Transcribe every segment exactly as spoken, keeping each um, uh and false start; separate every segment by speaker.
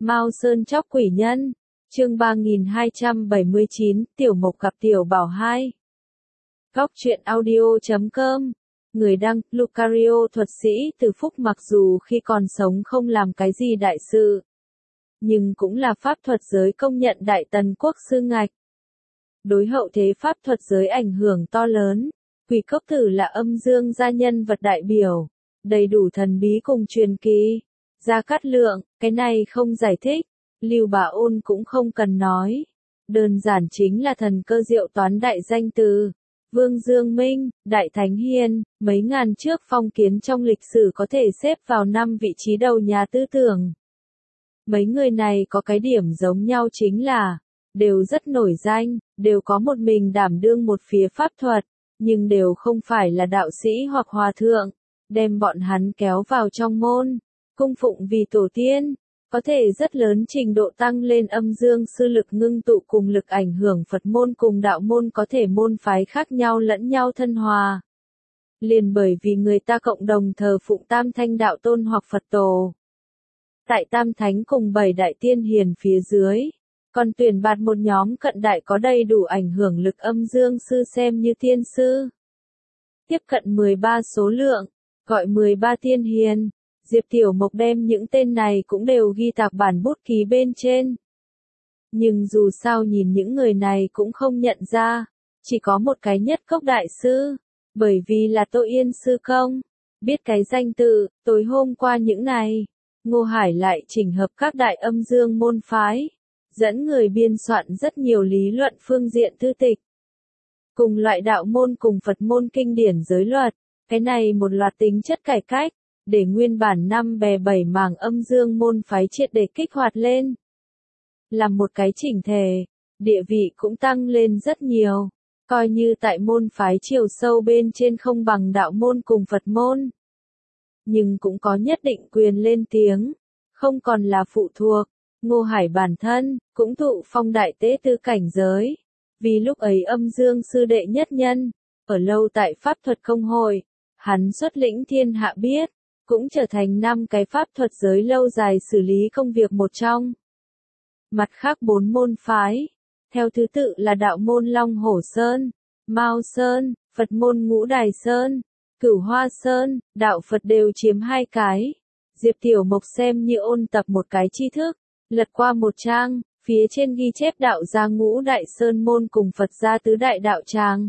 Speaker 1: Mao Sơn chóc quỷ nhân, chương ba nghìn hai trăm bảy mươi chín, Tiểu Mộc gặp Tiểu Bảo hai. Góc truyện audio chấm com. Người đăng, Lucario thuật sĩ từ Phúc mặc dù khi còn sống không làm cái gì đại sự, nhưng cũng là pháp thuật giới công nhận đại tần quốc sư ngạch. Đối hậu thế pháp thuật giới ảnh hưởng to lớn, Quỷ Cốc Tử là âm dương gia nhân vật đại biểu, đầy đủ thần bí cùng truyền kỳ. Gia Cát Lượng, cái này không giải thích, Lưu Bá Ôn cũng không cần nói. Đơn giản chính là thần cơ diệu toán đại danh từ. Vương Dương Minh, Đại Thánh Hiền, mấy ngàn trước phong kiến trong lịch sử có thể xếp vào năm vị trí đầu nhà tư tưởng. Mấy người này có cái điểm giống nhau chính là, đều rất nổi danh, đều có một mình đảm đương một phía pháp thuật, nhưng đều không phải là đạo sĩ hoặc hòa thượng, đem bọn hắn kéo vào trong môn, cung phụng vì tổ tiên, có thể rất lớn trình độ tăng lên âm dương sư lực ngưng tụ cùng lực ảnh hưởng Phật môn cùng đạo môn có thể môn phái khác nhau lẫn nhau thân hòa. Liền bởi vì người ta cộng đồng thờ phụng Tam Thanh Đạo Tôn hoặc Phật Tổ. Tại Tam Thánh cùng bảy đại tiên hiền phía dưới, còn tuyển bạt một nhóm cận đại có đầy đủ ảnh hưởng lực âm dương sư xem như tiên sư. Tiếp cận mười ba số lượng, gọi mười ba tiên hiền. Diệp Tiểu Mộc đem những tên này cũng đều ghi tạc bản bút ký bên trên. Nhưng dù sao nhìn những người này cũng không nhận ra, chỉ có một cái Nhất Cốc đại sư, bởi vì là Tô Yên sư công. Biết cái danh tự, tối hôm qua những này, Ngô Hải lại chỉnh hợp các đại âm dương môn phái, dẫn người biên soạn rất nhiều lý luận phương diện thư tịch. Cùng loại đạo môn cùng Phật môn kinh điển giới luật, cái này một loạt tính chất cải cách, để nguyên bản năm bè bảy mảng âm dương môn phái triệt để kích hoạt lên. Làm một cái chỉnh thể, địa vị cũng tăng lên rất nhiều, coi như tại môn phái chiều sâu bên trên không bằng đạo môn cùng Phật môn. Nhưng cũng có nhất định quyền lên tiếng, không còn là phụ thuộc. Ngô Hải bản thân, cũng thụ phong đại tế tư cảnh giới, vì lúc ấy âm dương sư đệ nhất nhân, ở lâu tại pháp thuật công hội, hắn xuất lĩnh thiên hạ biết, cũng trở thành năm cái pháp thuật giới lâu dài xử lý công việc một trong. Mặt khác bốn môn phái, theo thứ tự là đạo môn Long Hổ Sơn, Mao Sơn, Phật môn Ngũ Đài Sơn, Cửu Hoa Sơn, đạo Phật đều chiếm hai cái. Diệp Tiểu Mộc xem như ôn tập một cái tri thức, lật qua một trang, phía trên ghi chép đạo gia Ngũ Đại Sơn môn cùng Phật gia tứ đại đạo tràng.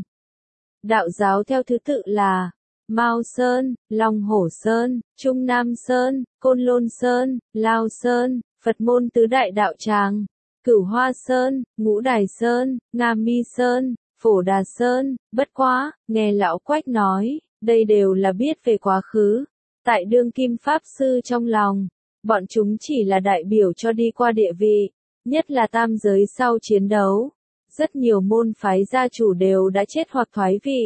Speaker 1: Đạo giáo theo thứ tự là Mao Sơn, Long Hổ Sơn, Trung Nam Sơn, Côn Lôn Sơn, Lao Sơn, Phật môn tứ đại đạo tràng, Cửu Hoa Sơn, Ngũ Đài Sơn, Nga Mi Sơn, Phổ Đà Sơn. Bất quá, nghe lão Quách nói, đây đều là biết về quá khứ. Tại đương kim pháp sư trong lòng, bọn chúng chỉ là đại biểu cho đi qua địa vị, nhất là tam giới sau chiến đấu. Rất nhiều môn phái gia chủ đều đã chết hoặc thoái vị.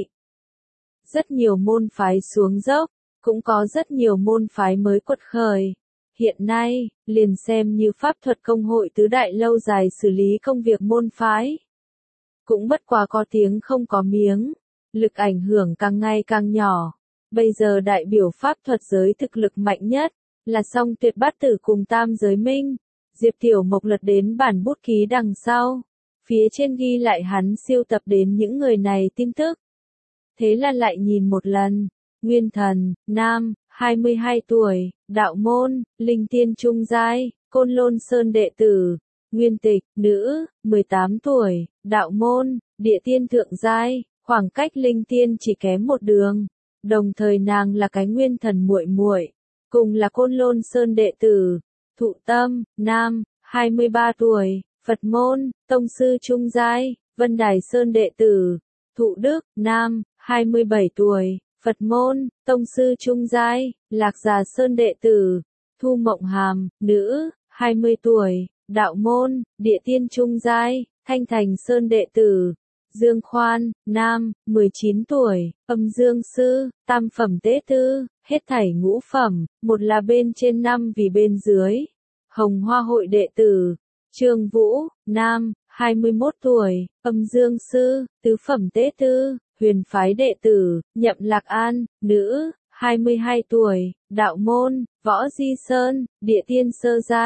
Speaker 1: Rất nhiều môn phái xuống dốc, cũng có rất nhiều môn phái mới quật khởi. Hiện nay, liền xem như pháp thuật công hội tứ đại lâu dài xử lý công việc môn phái. Cũng bất quá có tiếng không có miếng, lực ảnh hưởng càng ngày càng nhỏ. Bây giờ đại biểu pháp thuật giới thực lực mạnh nhất, là Song Tuyệt Bát Tử cùng Tam Giới Minh. Diệp Tiểu Mộc lật đến bản bút ký đằng sau, phía trên ghi lại hắn siêu tập đến những người này tin tức. Thế là lại nhìn một lần, Nguyên Thần, nam, hai mươi hai tuổi, đạo môn, Linh Tiên trung giai, Côn Lôn Sơn đệ tử. Nguyên Tịch, nữ, mười tám tuổi, đạo môn, Địa Tiên thượng giai, khoảng cách Linh Tiên chỉ kém một đường. Đồng thời nàng là cái Nguyên Thần muội muội, cùng là Côn Lôn Sơn đệ tử. Thụ Tâm, nam, hai mươi ba tuổi, Phật môn, tông sư trung giai, Vân Đài Sơn đệ tử. Thụ Đức, nam, hai mươi bảy tuổi, Phật môn, tông sư trung giai, Lạc Già Sơn đệ tử. Thu Mộng Hàm, nữ, hai mươi tuổi, đạo môn, Địa Tiên trung giai, Thanh Thành Sơn đệ tử. Dương Khoan, nam, mười chín tuổi, âm dương sư, tam phẩm tế tư, hết thảy ngũ phẩm, một là bên trên năm vì bên dưới. Hồng Hoa hội đệ tử. Trương Vũ, nam, hai mươi mốt tuổi, âm dương sư, tứ phẩm tế tư, huyền phái đệ tử. Nhậm Lạc An, nữ, hai mươi hai tuổi, đạo môn, Võ Di Sơn, Địa Tiên sơ giai,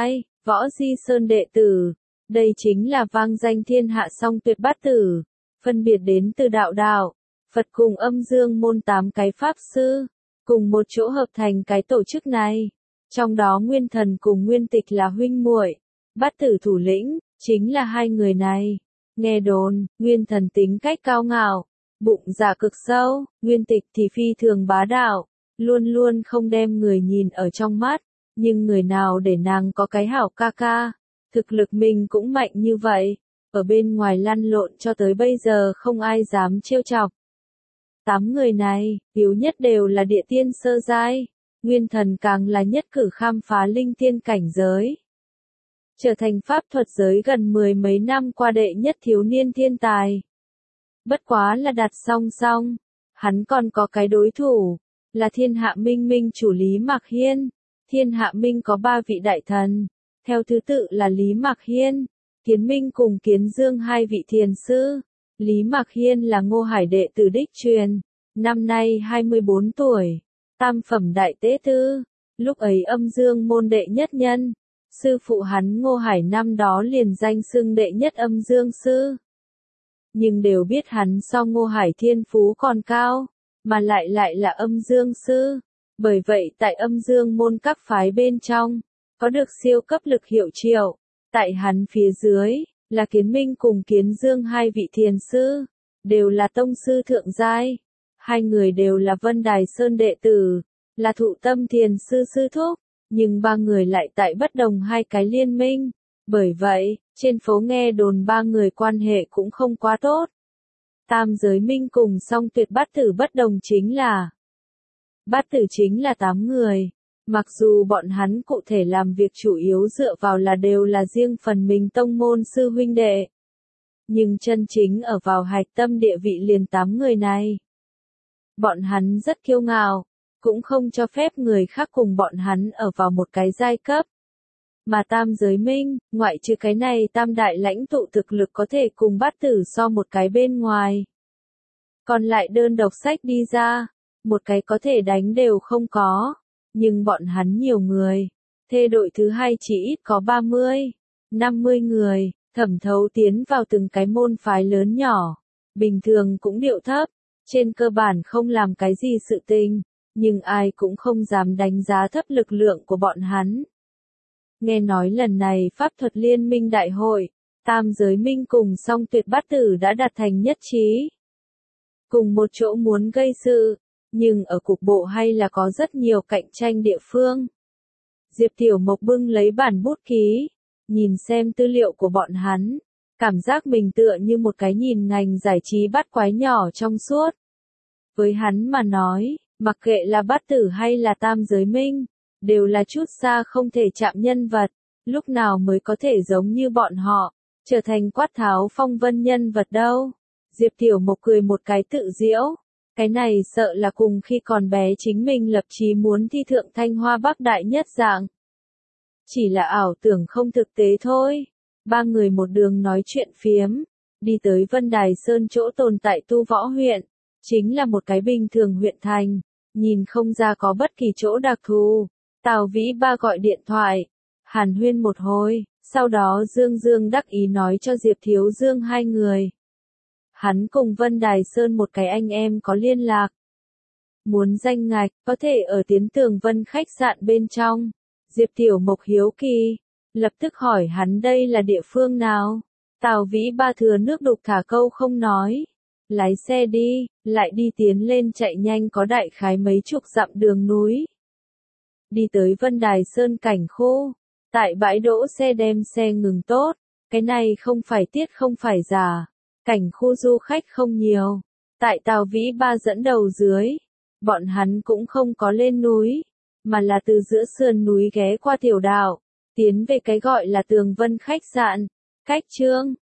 Speaker 1: Võ Di Sơn đệ tử. Đây chính là vang danh thiên hạ song tuyệt bát tử, phân biệt đến từ đạo đạo, Phật cùng âm dương môn tám cái pháp sư, cùng một chỗ hợp thành cái tổ chức này. Trong đó Nguyên Thần cùng Nguyên Tịch là huynh muội, bát tử thủ lĩnh, chính là hai người này. Nghe đồn, Nguyên Thần tính cách cao ngạo, bụng dạ cực sâu, Nguyên Tịch thì phi thường bá đạo, luôn luôn không đem người nhìn ở trong mắt, nhưng người nào để nàng có cái hảo ca ca, thực lực mình cũng mạnh như vậy, ở bên ngoài lăn lộn cho tới bây giờ không ai dám trêu chọc. Tám người này, yếu nhất đều là địa tiên sơ giai, Nguyên Thần càng là nhất cử khám phá linh tiên cảnh giới. Trở thành pháp thuật giới gần mười mấy năm qua đệ nhất thiếu niên thiên tài. Bất quá là đặt song song, hắn còn có cái đối thủ, là thiên hạ minh minh chủ Lý Mạc Hiên. Thiên hạ minh có ba vị đại thần, theo thứ tự là Lý Mạc Hiên, Kiến Minh cùng Kiến Dương hai vị thiền sư. Lý Mạc Hiên là Ngô Hải đệ tử đích truyền, năm nay hai mươi bốn tuổi, tam phẩm đại tế tư, lúc ấy âm dương môn đệ nhất nhân. Sư phụ hắn Ngô Hải năm đó liền danh xưng đệ nhất âm dương sư. Nhưng đều biết hắn so Ngô Hải thiên phú còn cao, mà lại lại là âm dương sư. Bởi vậy tại âm dương môn các phái bên trong, có được siêu cấp lực hiệu triệu. Tại hắn phía dưới, là Kiến Minh cùng Kiến Dương hai vị thiền sư, đều là tông sư thượng giai. Hai người đều là Vân Đài Sơn đệ tử, là Thụ Tâm thiền sư sư thúc, nhưng ba người lại tại bất đồng hai cái liên minh. Bởi vậy, trên phố nghe đồn ba người quan hệ cũng không quá tốt. Tam giới minh cùng song tuyệt bát tử bất đồng chính là bát tử chính là tám người. Mặc dù bọn hắn cụ thể làm việc chủ yếu dựa vào là đều là riêng phần mình tông môn sư huynh đệ, nhưng chân chính ở vào hạch tâm địa vị liền tám người này. Bọn hắn rất kiêu ngạo, cũng không cho phép người khác cùng bọn hắn ở vào một cái giai cấp. Mà tam giới minh, ngoại trừ cái này tam đại lãnh tụ thực lực có thể cùng bát tử so một cái bên ngoài. Còn lại đơn độc sách đi ra, một cái có thể đánh đều không có. Nhưng bọn hắn nhiều người, thê đội thứ hai chỉ ít có ba mươi, năm mươi người, thẩm thấu tiến vào từng cái môn phái lớn nhỏ, bình thường cũng điệu thấp, trên cơ bản không làm cái gì sự tình, nhưng ai cũng không dám đánh giá thấp lực lượng của bọn hắn. Nghe nói lần này pháp thuật liên minh đại hội, tam giới minh cùng song tuyệt bát tử đã đạt thành nhất trí. Cùng một chỗ muốn gây sự. Nhưng ở cục bộ hay là có rất nhiều cạnh tranh địa phương. Diệp Tiểu Mộc bưng lấy bản bút ký, nhìn xem tư liệu của bọn hắn, cảm giác mình tựa như một cái nhìn ngành giải trí bắt quái nhỏ trong suốt. Với hắn mà nói, mặc kệ là bát tử hay là tam giới minh, đều là chút xa không thể chạm nhân vật, lúc nào mới có thể giống như bọn họ, trở thành quát tháo phong vân nhân vật đâu. Diệp Tiểu Mộc cười một cái tự giễu. Cái này sợ là cùng khi còn bé chính mình lập chí muốn thi thượng Thanh Hoa Bắc Đại nhất dạng. Chỉ là ảo tưởng không thực tế thôi. Ba người một đường nói chuyện phiếm, đi tới Vân Đài Sơn chỗ tồn tại Tu Võ huyện, chính là một cái bình thường huyện thành, nhìn không ra có bất kỳ chỗ đặc thù. Tào Vĩ Ba gọi điện thoại, hàn huyên một hồi, sau đó Dương Dương đắc ý nói cho Diệp Thiếu Dương hai người. Hắn cùng Vân Đài Sơn một cái anh em có liên lạc. Muốn danh ngạch, có thể ở Tiến Tường Vân khách sạn bên trong. Diệp Tiểu Mộc hiếu kỳ, lập tức hỏi hắn đây là địa phương nào. Tào Vĩ Ba thừa nước đục thả câu không nói. Lái xe đi, lại đi tiến lên chạy nhanh có đại khái mấy chục dặm đường núi. Đi tới Vân Đài Sơn cảnh khu, tại bãi đỗ xe đem xe ngừng tốt, cái này không phải tiết không phải giả. Cảnh khu du khách không nhiều, tại Tào Vĩ Ba dẫn đầu dưới, bọn hắn cũng không có lên núi, mà là từ giữa sườn núi ghé qua tiểu đạo, tiến về cái gọi là Tường Vân khách sạn. Cách Trương,